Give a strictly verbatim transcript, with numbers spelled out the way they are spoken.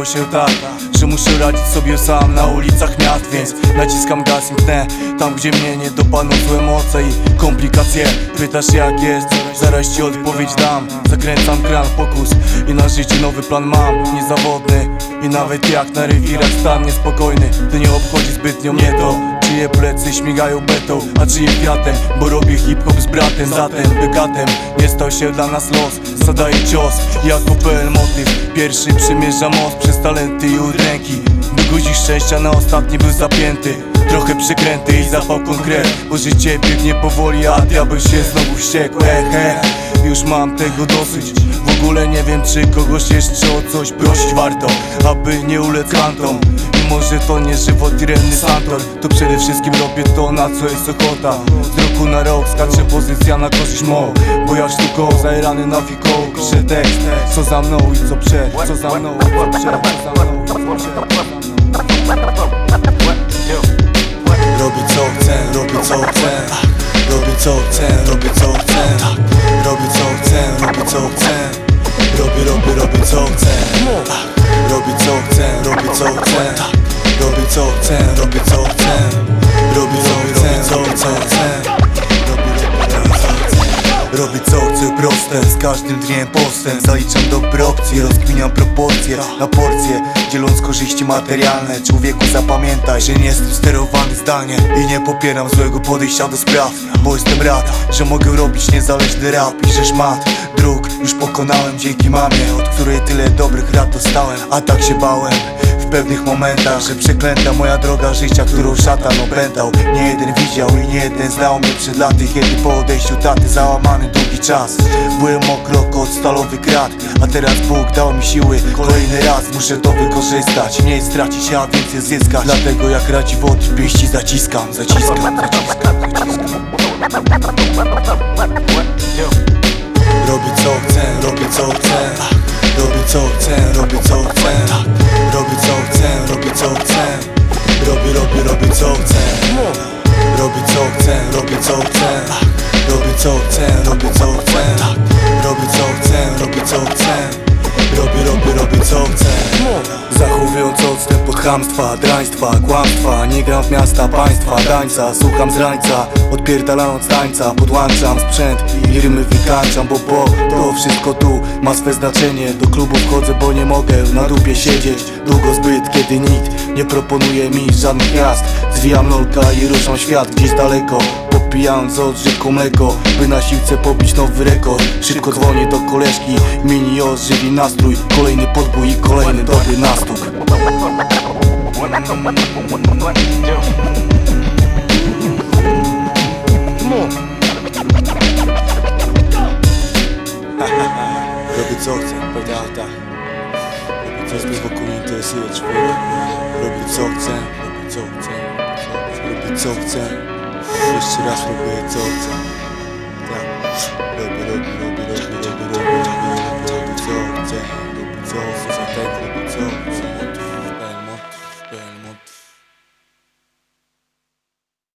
stało się tak, że muszę radzić sobie sam na ulicach miast. Więc naciskam gaz i mknę tam, gdzie mnie nie dopadną złe moce i komplikacje. Pytasz jak jest, zaraz ci odpowiedź dam. Zakręcam kran, pokus i na życie nowy plan mam. Niezawodny i nawet jak na rewirach stan niespokojny. To nie obchodzi zbytnio mnie to, czyje plecy śmigają betą, a czyje kwiatem, bo robię hip-hop z bratem. Zatem bykatem nie stał się dla nas los. Zadaję cios jako P L motyw. Pierwszy przymierza most przez talenty i od ręki. By guzik szczęścia na ostatni był zapięty. Trochę przykręty i zapał konkret, bo życie biegnie powoli, a diabeł się znowu wściekł. Ehe, już mam tego dosyć. W ogóle nie wiem, czy kogoś jeszcze o coś prosić warto, aby nie ulec kantom. Mimo że to nie żywot i renny santor, to przede wszystkim robię to, na co jest ochota. Z roku na rok skacze pozycja na korzyść mą, bo jak sztuką zajerany na fikoł piszę tekst, co za mną i co przed, co za mną i co przed, co za mną i co przed. Robię co chcę, robię co chcę. Robię co chcę, robię co chcę. Robię co chcę, robię co chcę. Robię, robię, robię co chcę. Robię co chcę, robię co chcę. Robię co chcę, robię co chcę. Robię co chcę, co chcę. Robię co chcę proste, z każdym dniem postęp. Zaliczam dobre opcje, rozkminiam proporcje na porcje, dzieląc korzyści materialne. Człowieku zapamiętaj, że nie jestem sterowany zdalnie i nie popieram złego podejścia do spraw, bo jestem rad, że mogę robić niezależny rap i że szmat dróg już pokonałem dzięki mamie, od której tyle dobrych rad dostałem. A tak się bałem w pewnych momentach, że przeklęta moja droga życia, którą szatan opętał. Nie jeden widział i nie jeden znał mnie przed laty, kiedy po odejściu taty załamany długi czas byłem o krok od stalowych krat. A teraz Bóg dał mi siły, kolejny raz muszę to wykorzystać. Mniej stracić, a więcej zyskać. Dlatego jak radzi wody pięści zaciskam, zaciskam, zaciskam, zaciskam. Robię co chcę, robię co chcę. Robię co chcę, robię co chcę. Robię co chcę, robię co chcę. Robię, robię, robię co chcę. Robię co chcę, robię co chcę. Robię co chcę, robię co chcę. Robię co chcę, robię co chcę. Robię, robię, robię co chcę. Zachowując odstęp od chamstwa, draństwa, kłamstwa. Nie gram w miasta, państwa, tańca. Słucham z rańca, odpierdalając tańca. Podłączam sprzęt i rymy wykańczam, bo bo to wszystko tu ma swe znaczenie. Do klubu wchodzę, bo nie mogę na dupie siedzieć długo zbyt, kiedy nikt nie proponuje mi żadnych miast. Zwijam nolka i ruszam świat gdzieś daleko, popijając odżywką mleko, by na siłce pobić nowy rekord. Szybko dzwonię do koleżki, mini ożywi nastrój. Kolejny podbój i kolejny dobry nastuk. Robię co chcę, powiedziałem tak. Robię coś, mnie wokół nie interesuje człowieka. Robię co chcę, robię co chcę. Robię co chcę. Jeszcze raz robię co chcę. Tak. Robię, robię, robię, robię, robię, robię, robię, robię co chcę. Robię co chcę, tak robię co